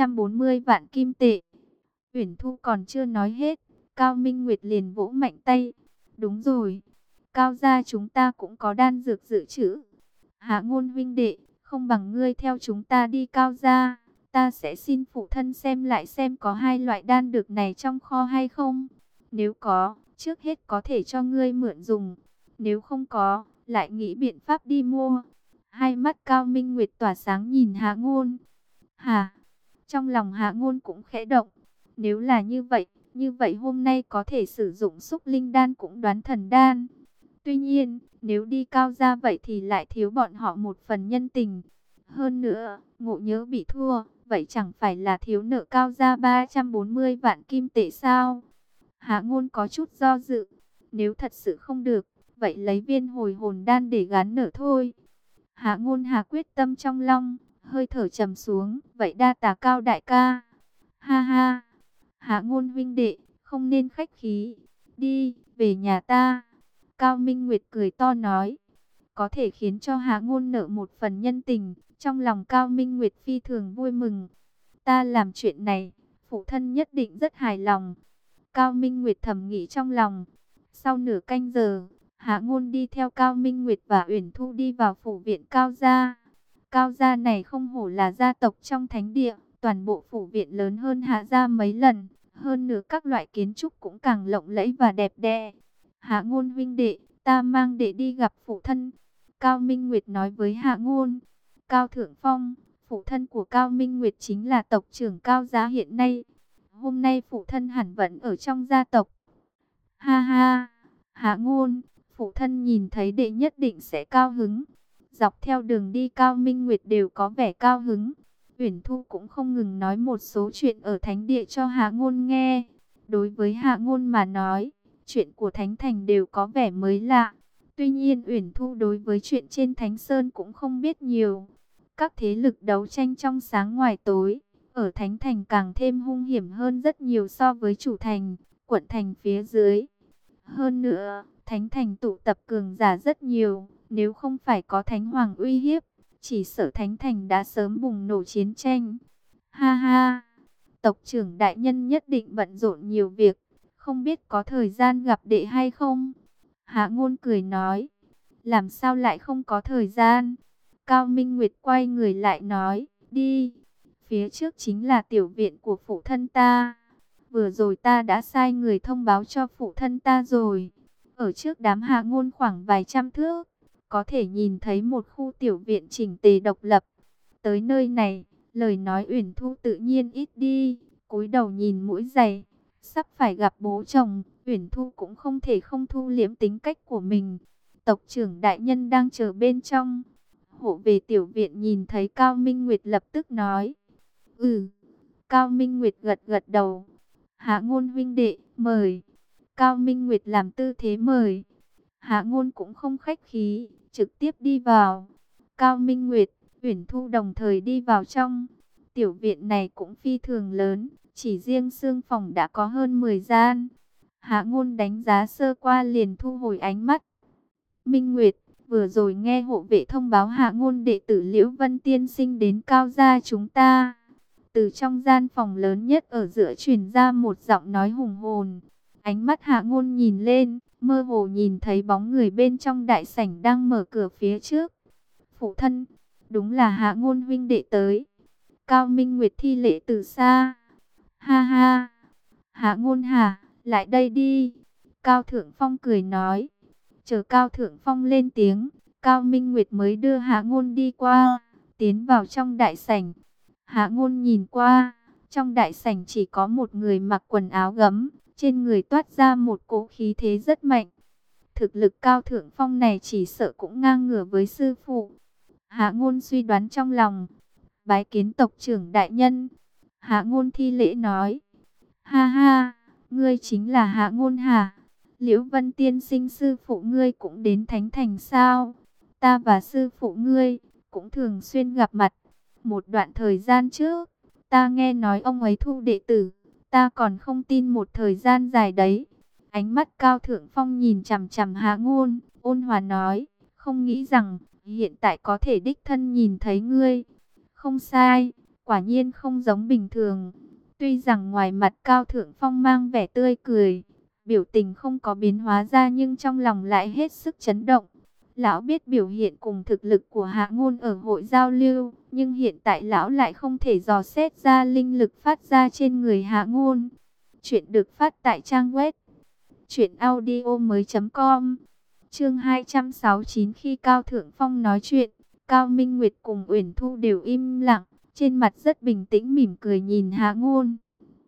Speaker 1: 340 vạn kim tệ. Uyển Thu còn chưa nói hết, Cao Minh Nguyệt liền vỗ mạnh tay. Đúng rồi, Cao gia chúng ta cũng có đan dược dự trữ. Hạ Ngôn huynh đệ, không bằng ngươi theo chúng ta đi Cao gia, Ta sẽ xin phụ thân xem lại xem có hai loại đan dược này trong kho hay không. Nếu có, trước hết có thể cho ngươi mượn dùng. Nếu không có, lại nghĩ biện pháp đi mua. Hai mắt Cao Minh Nguyệt tỏa sáng nhìn Hạ Ngôn. Hả? Trong lòng Hạ Ngôn cũng khẽ động. Nếu là như vậy hôm nay có thể sử dụng xúc linh đan cũng đoán thần đan. Tuy nhiên, nếu đi Cao gia vậy thì lại thiếu bọn họ một phần nhân tình. Hơn nữa, Ngộ Nhỡ bị thua, vậy chẳng phải là thiếu nợ Cao gia 340 vạn kim tệ sao? Hạ Ngôn có chút do dự. Nếu thật sự không được, vậy lấy viên hồi hồn đan để gán nợ thôi. Hạ Ngôn hạ quyết tâm trong lòng, hơi thở trầm xuống. Vậy đa tạ Cao đại ca. Ha ha, Hạ Ngôn huynh đệ, không nên khách khí. Đi, về nhà ta. Cao Minh Nguyệt cười to nói. Có thể khiến cho Hạ Ngôn nợ một phần nhân tình. Trong lòng Cao Minh Nguyệt phi thường vui mừng. Ta làm chuyện này, phụ thân nhất định rất hài lòng. Cao Minh Nguyệt thầm nghĩ trong lòng. Sau nửa canh giờ, Hạ Ngôn đi theo Cao Minh Nguyệt và Uyển Thu đi vào phủ viện Cao gia. Cao gia này không hổ là gia tộc trong thánh địa, toàn bộ phủ viện lớn hơn Hạ gia mấy lần, hơn nữa các loại kiến trúc cũng càng lộng lẫy và đẹp đẽ. Hạ Ngôn huynh đệ, ta mang đệ đi gặp phụ thân. Cao Minh Nguyệt nói với Hạ Ngôn. Cao Thượng Phong, phụ thân của Cao Minh Nguyệt chính là tộc trưởng Cao gia hiện nay. Hôm nay phụ thân hẳn vẫn ở trong gia tộc. Ha ha, Hạ Ngôn, phụ thân nhìn thấy đệ nhất định sẽ cao hứng. Dọc theo đường đi Cao Minh Nguyệt đều có vẻ cao hứng. Uyển Thu cũng không ngừng nói một số chuyện ở thánh địa cho Hạ Ngôn nghe. Đối với Hạ Ngôn mà nói, chuyện của Thánh Thành đều có vẻ mới lạ. Tuy nhiên Uyển Thu đối với chuyện trên Thánh Sơn cũng không biết nhiều. Các thế lực đấu tranh trong sáng ngoài tối, ở Thánh Thành càng thêm hung hiểm hơn rất nhiều so với chủ thành, quận thành phía dưới. Hơn nữa, Thánh Thành tụ tập cường giả rất nhiều, nếu không phải có Thánh Hoàng uy hiếp, chỉ sợ Thánh Thành đã sớm bùng nổ chiến tranh. Ha ha, tộc trưởng đại nhân nhất định bận rộn nhiều việc, không biết có thời gian gặp đệ hay không? Hạ Ngôn cười nói, làm sao lại không có thời gian? Cao Minh Nguyệt quay người lại nói, đi, phía trước chính là tiểu viện của phụ thân ta. Vừa rồi ta đã sai người thông báo cho phụ thân ta rồi. Ở trước đám Hạ Ngôn khoảng vài trăm thước, có thể nhìn thấy một khu tiểu viện chỉnh tề độc lập. Tới nơi này, lời nói Uyển Thu tự nhiên ít đi, cúi đầu nhìn mũi giày. Sắp phải gặp bố chồng, Uyển Thu cũng không thể không thu liễm tính cách của mình. Tộc trưởng đại nhân đang chờ bên trong. Hộ về tiểu viện nhìn thấy Cao Minh Nguyệt lập tức nói. Cao Minh Nguyệt gật gật đầu. Hạ Ngôn huynh đệ, mời. Cao Minh Nguyệt làm tư thế mời. Hạ Ngôn cũng không khách khí, trực tiếp đi vào. Cao Minh Nguyệt, Uyển Thu đồng thời đi vào trong. Tiểu viện này cũng phi thường lớn, chỉ riêng xương phòng đã có hơn 10 gian. Hạ Ngôn đánh giá sơ qua liền thu hồi ánh mắt. Minh Nguyệt, vừa rồi nghe hộ vệ thông báo Hạ Ngôn đệ tử Liễu Vân Tiên Sinh đến Cao gia chúng ta. Từ trong gian phòng lớn nhất ở giữa truyền ra một giọng nói hùng hồn. Ánh mắt Hạ Ngôn nhìn lên, mơ hồ nhìn thấy bóng người bên trong đại sảnh đang mở cửa phía trước. Phụ thân, đúng là Hạ Ngôn huynh đệ tới. Cao Minh Nguyệt thi lễ từ xa. Ha ha, Hạ Ngôn hả, lại đây đi. Cao Thượng Phong cười nói. Chờ Cao Thượng Phong lên tiếng, Cao Minh Nguyệt mới đưa Hạ Ngôn đi qua, tiến vào trong đại sảnh. Hạ Ngôn nhìn qua, trong đại sảnh chỉ có một người mặc quần áo gấm, trên người toát ra một cỗ khí thế rất mạnh. Thực lực Cao Thượng Phong này chỉ sợ cũng ngang ngửa với sư phụ. Hạ Ngôn suy đoán trong lòng, bái kiến tộc trưởng đại nhân. Hạ Ngôn thi lễ nói, ha ha, ngươi chính là Hạ Ngôn hả? Liễu Vân Tiên Sinh sư phụ ngươi cũng đến Thánh Thành sao? Ta và sư phụ ngươi cũng thường xuyên gặp mặt. Một đoạn thời gian trước, ta nghe nói ông ấy thu đệ tử, ta còn không tin một thời gian dài đấy. Ánh mắt Cao Thượng Phong nhìn chằm chằm Hạ Ngôn, ôn hòa nói, không nghĩ rằng hiện tại có thể đích thân nhìn thấy ngươi. Không sai, quả nhiên không giống bình thường. Tuy rằng ngoài mặt Cao Thượng Phong mang vẻ tươi cười, biểu tình không có biến hóa ra nhưng trong lòng lại hết sức chấn động. Lão biết biểu hiện cùng thực lực của Hạ Ngôn ở hội giao lưu, nhưng hiện tại lão lại không thể dò xét ra linh lực phát ra trên người Hạ Ngôn. Chuyện được phát tại trang web truyệnaudiomoi.com. Chương 269. Khi Cao Thượng Phong nói chuyện, Cao Minh Nguyệt cùng Uyển Thu đều im lặng, trên mặt rất bình tĩnh mỉm cười nhìn Hạ Ngôn.